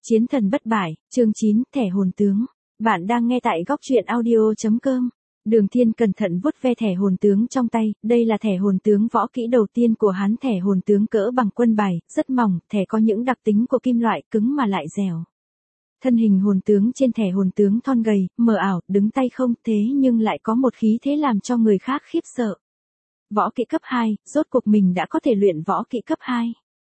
Chiến thần bất bại, chương 9, thẻ hồn tướng. Bạn đang nghe tại góc truyện audio.com. Đường Thiên cẩn thận vuốt ve thẻ hồn tướng trong tay, đây là thẻ hồn tướng võ kỹ đầu tiên của hắn, thẻ hồn tướng cỡ bằng quân bài, rất mỏng, thẻ có những đặc tính của kim loại, cứng mà lại dẻo. Thân hình hồn tướng trên thẻ hồn tướng thon gầy, mờ ảo, đứng tay không, thế nhưng lại có một khí thế làm cho người khác khiếp sợ. Võ kỹ cấp 2, rốt cuộc mình đã có thể luyện võ kỹ cấp 2.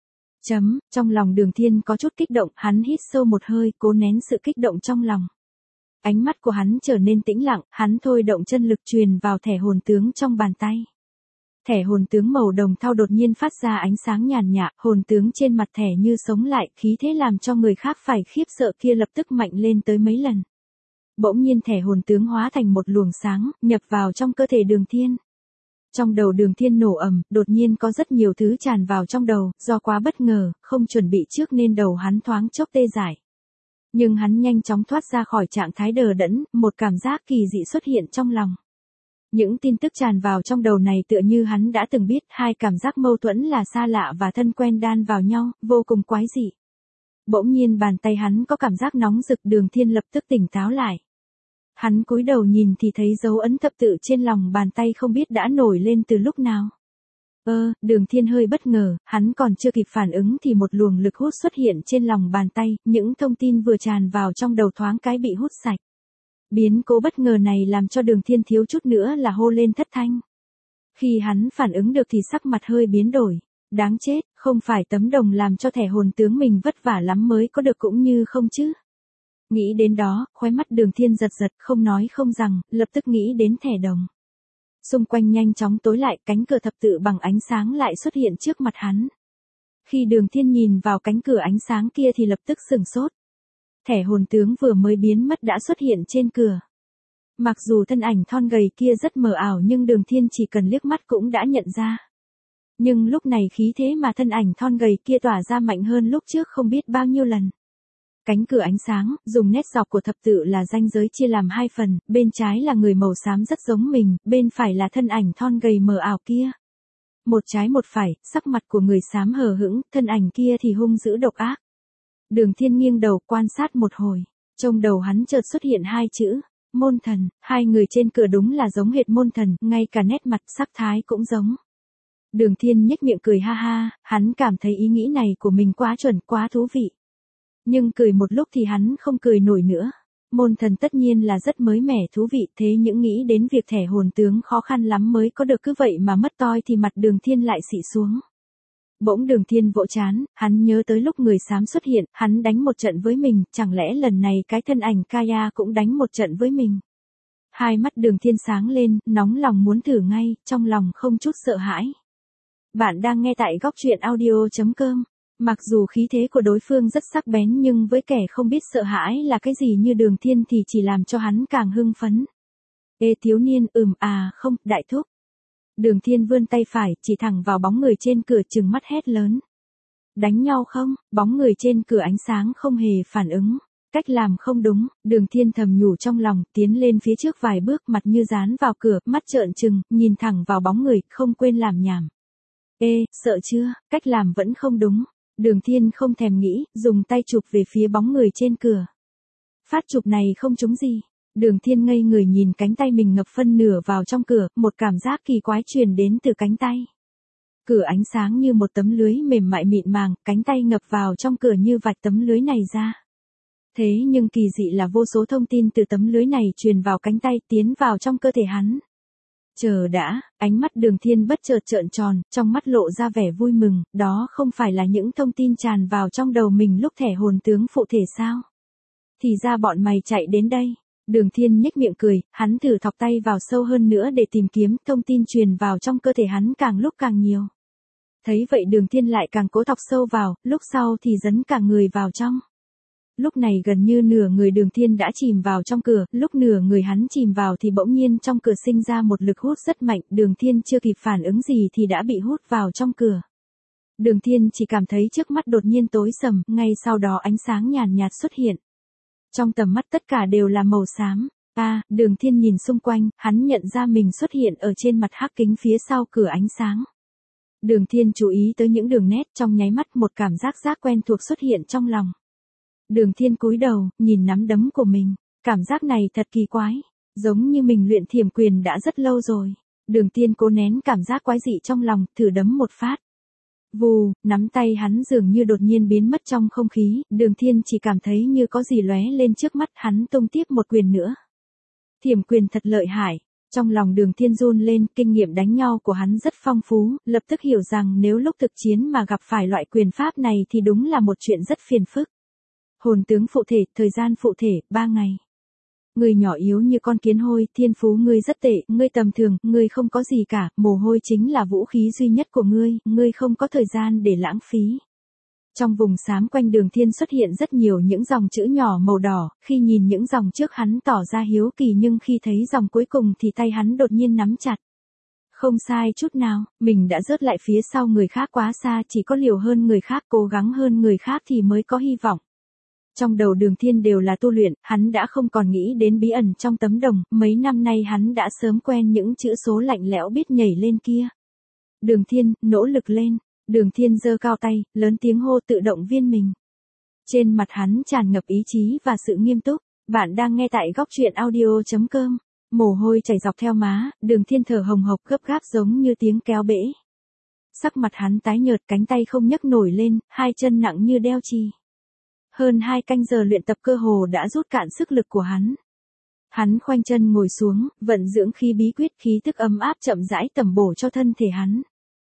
Trong lòng Đường Thiên có chút kích động, hắn hít sâu một hơi, cố nén sự kích động trong lòng. Ánh mắt của hắn trở nên tĩnh lặng, hắn thôi động chân lực truyền vào thẻ hồn tướng trong bàn tay. Thẻ hồn tướng màu đồng thau đột nhiên phát ra ánh sáng nhàn nhạt, hồn tướng trên mặt thẻ như sống lại, khí thế làm cho người khác phải khiếp sợ kia lập tức mạnh lên tới mấy lần. Bỗng nhiên thẻ hồn tướng hóa thành một luồng sáng, nhập vào trong cơ thể Đường Thiên. Trong đầu Đường Thiên nổ ầm, đột nhiên có rất nhiều thứ tràn vào trong đầu, do quá bất ngờ, không chuẩn bị trước nên đầu hắn thoáng chốc tê dại. Nhưng hắn nhanh chóng thoát ra khỏi trạng thái đờ đẫn, một cảm giác kỳ dị xuất hiện trong lòng. Những tin tức tràn vào trong đầu này tựa như hắn đã từng biết, hai cảm giác mâu thuẫn là xa lạ và thân quen đan vào nhau, vô cùng quái dị. Bỗng nhiên bàn tay hắn có cảm giác nóng rực, Đường Thiên lập tức tỉnh táo lại. Hắn cúi đầu nhìn thì thấy dấu ấn thập tự trên lòng bàn tay không biết đã nổi lên từ lúc nào. Đường Thiên hơi bất ngờ, hắn còn chưa kịp phản ứng thì một luồng lực hút xuất hiện trên lòng bàn tay, những thông tin vừa tràn vào trong đầu thoáng cái bị hút sạch. Biến cố bất ngờ này làm cho Đường Thiên thiếu chút nữa là hô lên thất thanh. Khi hắn phản ứng được thì sắc mặt hơi biến đổi. Đáng chết, không phải tấm đồng làm cho thẻ hồn tướng mình vất vả lắm mới có được cũng như không chứ. Nghĩ đến đó, khóe mắt Đường Thiên giật giật, không nói không rằng, lập tức nghĩ đến thẻ đồng. Xung quanh nhanh chóng tối lại, cánh cửa thập tự bằng ánh sáng lại xuất hiện trước mặt hắn. Khi Đường Thiên nhìn vào cánh cửa ánh sáng kia thì lập tức sửng sốt. Thẻ hồn tướng vừa mới biến mất đã xuất hiện trên cửa. Mặc dù thân ảnh thon gầy kia rất mờ ảo nhưng Đường Thiên chỉ cần liếc mắt cũng đã nhận ra. Nhưng lúc này khí thế mà thân ảnh thon gầy kia tỏa ra mạnh hơn lúc trước không biết bao nhiêu lần. Cánh cửa ánh sáng, dùng nét dọc của thập tự là ranh giới chia làm hai phần, bên trái là người màu xám rất giống mình, bên phải là thân ảnh thon gầy mờ ảo kia. Một trái một phải, sắc mặt của người xám hờ hững, thân ảnh kia thì hung dữ độc ác. Đường Thiên nghiêng đầu quan sát một hồi, trong đầu hắn chợt xuất hiện hai chữ, môn thần, hai người trên cửa đúng là giống hệt môn thần, ngay cả nét mặt sắc thái cũng giống. Đường Thiên nhếch miệng cười ha ha, hắn cảm thấy ý nghĩ này của mình quá chuẩn, quá thú vị. Nhưng cười một lúc thì hắn không cười nổi nữa. Môn thần tất nhiên là rất mới mẻ thú vị, thế những nghĩ đến việc thẻ hồn tướng khó khăn lắm mới có được cứ vậy mà mất toi thì mặt Đường Thiên lại xị xuống. Bỗng Đường Thiên vỗ trán, hắn nhớ tới lúc người xám xuất hiện, hắn đánh một trận với mình, chẳng lẽ lần này cái thân ảnh Kaya cũng đánh một trận với mình. Hai mắt Đường Thiên sáng lên, nóng lòng muốn thử ngay, trong lòng không chút sợ hãi. Bạn đang nghe tại góc truyện audio.com. Mặc dù khí thế của đối phương rất sắc bén nhưng với kẻ không biết sợ hãi là cái gì như Đường Thiên thì chỉ làm cho hắn càng hưng phấn. Ê thiếu niên, không, đại thúc. Đường Thiên vươn tay phải, chỉ thẳng vào bóng người trên cửa trừng mắt hét lớn. Đánh nhau không? Bóng người trên cửa ánh sáng không hề phản ứng. Cách làm không đúng, Đường Thiên thầm nhủ trong lòng, tiến lên phía trước vài bước, mặt như dán vào cửa, mắt trợn trừng, nhìn thẳng vào bóng người, không quên làm nhảm. Ê, sợ chưa? Cách làm vẫn không đúng. Đường Thiên không thèm nghĩ, dùng tay chụp về phía bóng người trên cửa. Phát chụp này không trúng gì. Đường Thiên ngây người nhìn cánh tay mình ngập phân nửa vào trong cửa, một cảm giác kỳ quái truyền đến từ cánh tay. Cửa ánh sáng như một tấm lưới mềm mại mịn màng, cánh tay ngập vào trong cửa như vạch tấm lưới này ra. Thế nhưng kỳ dị là vô số thông tin từ tấm lưới này truyền vào cánh tay tiến vào trong cơ thể hắn. Chờ đã, ánh mắt Đường Thiên bất chợt trợn tròn, trong mắt lộ ra vẻ vui mừng, đó không phải là những thông tin tràn vào trong đầu mình lúc thẻ hồn tướng phụ thể sao? Thì ra bọn mày chạy đến đây. Đường Thiên nhếch miệng cười, hắn thử thọc tay vào sâu hơn nữa để tìm kiếm, thông tin truyền vào trong cơ thể hắn càng lúc càng nhiều. Thấy vậy Đường Thiên lại càng cố thọc sâu vào, lúc sau thì dấn cả người vào trong. Lúc này gần như nửa người Đường Thiên đã chìm vào trong cửa, lúc nửa người hắn chìm vào thì bỗng nhiên trong cửa sinh ra một lực hút rất mạnh, Đường Thiên chưa kịp phản ứng gì thì đã bị hút vào trong cửa. Đường Thiên chỉ cảm thấy trước mắt đột nhiên tối sầm, ngay sau đó ánh sáng nhàn nhạt xuất hiện. Trong tầm mắt tất cả đều là màu xám. Đường Thiên nhìn xung quanh, hắn nhận ra mình xuất hiện ở trên mặt hắc kính phía sau cửa ánh sáng. Đường Thiên chú ý tới những đường nét, trong nháy mắt một cảm giác quen thuộc xuất hiện trong lòng. Đường Thiên cúi đầu, nhìn nắm đấm của mình. Cảm giác này thật kỳ quái. Giống như mình luyện thiểm quyền đã rất lâu rồi. Đường Thiên cố nén cảm giác quái dị trong lòng, thử đấm một phát. Vù, nắm tay hắn dường như đột nhiên biến mất trong không khí, Đường Thiên chỉ cảm thấy như có gì lóe lên trước mắt, hắn tung tiếp một quyền nữa. Thiểm quyền thật lợi hại. Trong lòng Đường Thiên run lên, kinh nghiệm đánh nhau của hắn rất phong phú, lập tức hiểu rằng nếu lúc thực chiến mà gặp phải loại quyền pháp này thì đúng là một chuyện rất phiền phức. Hồn tướng phụ thể, thời gian phụ thể, 3 ngày. Ngươi nhỏ yếu như con kiến hôi, thiên phú ngươi rất tệ, ngươi tầm thường, ngươi không có gì cả, mồ hôi chính là vũ khí duy nhất của ngươi không có thời gian để lãng phí. Trong vùng xám quanh Đường Thiên xuất hiện rất nhiều những dòng chữ nhỏ màu đỏ, khi nhìn những dòng trước hắn tỏ ra hiếu kỳ nhưng khi thấy dòng cuối cùng thì tay hắn đột nhiên nắm chặt. Không sai chút nào, mình đã rớt lại phía sau người khác quá xa, chỉ có liều hơn người khác, cố gắng hơn người khác thì mới có hy vọng. Trong đầu Đường Thiên đều là tu luyện, hắn đã không còn nghĩ đến bí ẩn trong tấm đồng, mấy năm nay hắn đã sớm quen những chữ số lạnh lẽo biết nhảy lên kia. Đường Thiên, nỗ lực lên. Đường Thiên giơ cao tay, lớn tiếng hô tự động viên mình. Trên mặt hắn tràn ngập ý chí và sự nghiêm túc. Bạn đang nghe tại góc truyện audio.com. Mồ hôi chảy dọc theo má, Đường Thiên thở hồng hộc gấp gáp giống như tiếng kéo bể. Sắc mặt hắn tái nhợt, cánh tay không nhấc nổi lên, hai chân nặng như đeo chì. Hơn 2 canh giờ luyện tập cơ hồ đã rút cạn sức lực của hắn. Hắn khoanh chân ngồi xuống, vận dưỡng khí bí quyết, khí tức ấm áp chậm rãi tẩm bổ cho thân thể hắn.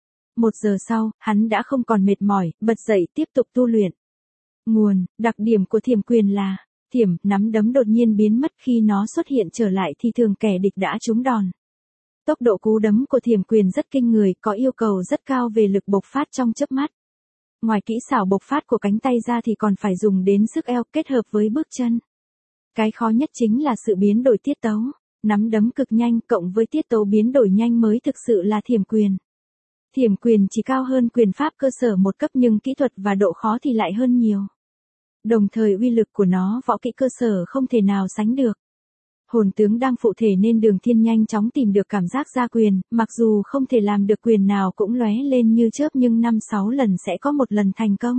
1 giờ sau, hắn đã không còn mệt mỏi, bật dậy tiếp tục tu luyện. Nguồn, đặc điểm của thiểm quyền là, thiểm, nắm đấm đột nhiên biến mất, khi nó xuất hiện trở lại thì thường kẻ địch đã trúng đòn. Tốc độ cú đấm của thiểm quyền rất kinh người, có yêu cầu rất cao về lực bộc phát trong chớp mắt. Ngoài kỹ xảo bộc phát của cánh tay ra thì còn phải dùng đến sức eo kết hợp với bước chân. Cái khó nhất chính là sự biến đổi tiết tấu, nắm đấm cực nhanh cộng với tiết tấu biến đổi nhanh mới thực sự là thiểm quyền. Thiểm quyền chỉ cao hơn quyền pháp cơ sở một cấp nhưng kỹ thuật và độ khó thì lại hơn nhiều. Đồng thời uy lực của nó võ kỹ cơ sở không thể nào sánh được. Hồn tướng đang phụ thể nên Đường Thiên nhanh chóng tìm được cảm giác ra quyền, mặc dù không thể làm được quyền nào cũng lóe lên như chớp nhưng 5-6 lần sẽ có một lần thành công.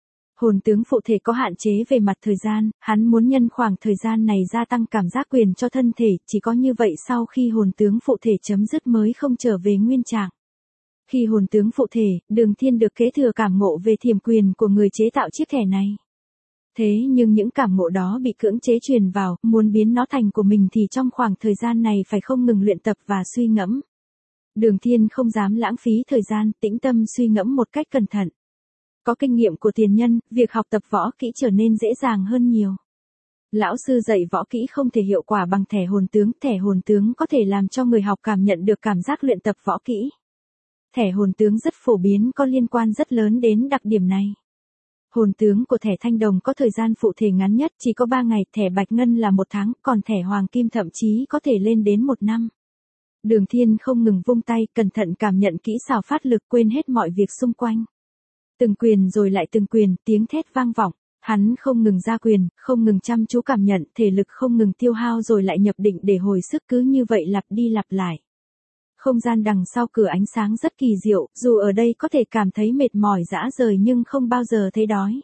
Hồn tướng phụ thể có hạn chế về mặt thời gian, hắn muốn nhân khoảng thời gian này gia tăng cảm giác quyền cho thân thể, chỉ có như vậy sau khi hồn tướng phụ thể chấm dứt mới không trở về nguyên trạng. Khi hồn tướng phụ thể, Đường Thiên được kế thừa cảm ngộ về thiểm quyền của người chế tạo chiếc thẻ này. Thế nhưng những cảm ngộ đó bị cưỡng chế truyền vào, muốn biến nó thành của mình thì trong khoảng thời gian này phải không ngừng luyện tập và suy ngẫm. Đường Thiên không dám lãng phí thời gian, tĩnh tâm suy ngẫm một cách cẩn thận. Có kinh nghiệm của tiền nhân, việc học tập võ kỹ trở nên dễ dàng hơn nhiều. Lão sư dạy võ kỹ không thể hiệu quả bằng thẻ hồn tướng có thể làm cho người học cảm nhận được cảm giác luyện tập võ kỹ. Thẻ hồn tướng rất phổ biến, có liên quan rất lớn đến đặc điểm này. Hồn tướng của thẻ thanh đồng có thời gian phụ thể ngắn nhất chỉ có 3 ngày, thẻ bạch ngân là 1 tháng, còn thẻ hoàng kim thậm chí có thể lên đến 1 năm. Đường Thiên không ngừng vung tay, cẩn thận cảm nhận kỹ xảo phát lực, quên hết mọi việc xung quanh. Từng quyền rồi lại từng quyền, tiếng thét vang vọng. Hắn không ngừng ra quyền, không ngừng chăm chú cảm nhận, thể lực không ngừng tiêu hao rồi lại nhập định để hồi sức, cứ như vậy lặp đi lặp lại. Không gian đằng sau cửa ánh sáng rất kỳ diệu, dù ở đây có thể cảm thấy mệt mỏi rã rời nhưng không bao giờ thấy đói.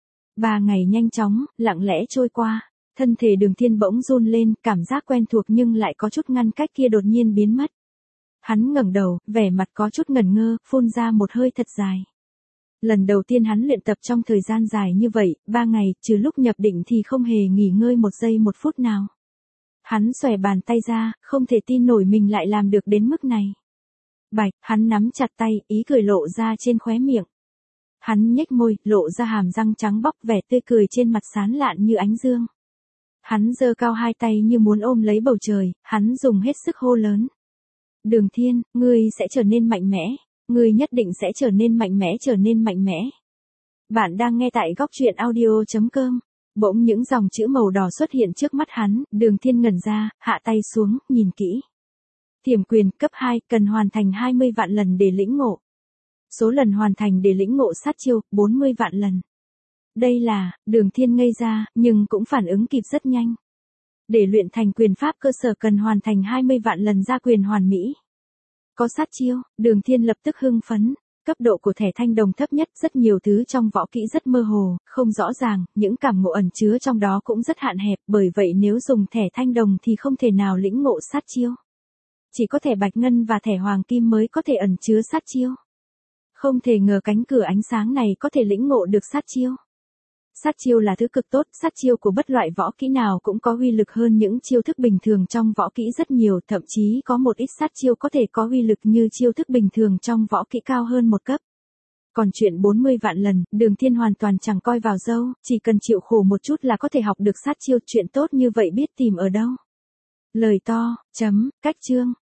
3 ngày nhanh chóng, lặng lẽ trôi qua, thân thể Đường Thiên bỗng run lên, cảm giác quen thuộc nhưng lại có chút ngăn cách kia đột nhiên biến mất. Hắn ngẩng đầu, vẻ mặt có chút ngẩn ngơ, phun ra một hơi thật dài. Lần đầu tiên hắn luyện tập trong thời gian dài như vậy, 3 ngày, trừ lúc nhập định thì không hề nghỉ ngơi 1 giây 1 phút nào. Hắn xòe bàn tay ra, không thể tin nổi mình lại làm được đến mức này. Bạch, hắn nắm chặt tay, ý cười lộ ra trên khóe miệng. Hắn nhếch môi, lộ ra hàm răng trắng bóc, vẻ tươi cười trên mặt sáng lạn như ánh dương. Hắn giơ cao 2 tay như muốn ôm lấy bầu trời, hắn dùng hết sức hô lớn. Đường Thiên, ngươi sẽ trở nên mạnh mẽ, ngươi nhất định sẽ trở nên mạnh mẽ. Bạn đang nghe tại góc truyện audio.com. Bỗng những dòng chữ màu đỏ xuất hiện trước mắt hắn, Đường Thiên ngẩn ra, hạ tay xuống, nhìn kỹ. Thiểm quyền cấp 2, cần hoàn thành 20 vạn lần để lĩnh ngộ. Số lần hoàn thành để lĩnh ngộ sát chiêu, 40 vạn lần. Đây là, Đường Thiên ngây ra, nhưng cũng phản ứng kịp rất nhanh. Để luyện thành quyền pháp cơ sở cần hoàn thành 20 vạn lần ra quyền hoàn mỹ. Có sát chiêu, Đường Thiên lập tức hưng phấn. Cấp độ của thẻ thanh đồng thấp nhất, rất nhiều thứ trong võ kỹ rất mơ hồ, không rõ ràng, những cảm ngộ ẩn chứa trong đó cũng rất hạn hẹp, bởi vậy nếu dùng thẻ thanh đồng thì không thể nào lĩnh ngộ sát chiêu. Chỉ có thẻ bạch ngân và thẻ hoàng kim mới có thể ẩn chứa sát chiêu. Không thể ngờ cánh cửa ánh sáng này có thể lĩnh ngộ được sát chiêu. Sát chiêu là thứ cực tốt, sát chiêu của bất loại võ kỹ nào cũng có uy lực hơn những chiêu thức bình thường trong võ kỹ rất nhiều, thậm chí có một ít sát chiêu có thể có uy lực như chiêu thức bình thường trong võ kỹ cao hơn một cấp. Còn chuyện 40 vạn lần, Đường Thiên hoàn toàn chẳng coi vào đâu, chỉ cần chịu khổ một chút là có thể học được sát chiêu, chuyện tốt như vậy biết tìm ở đâu. Lời to, cách chương.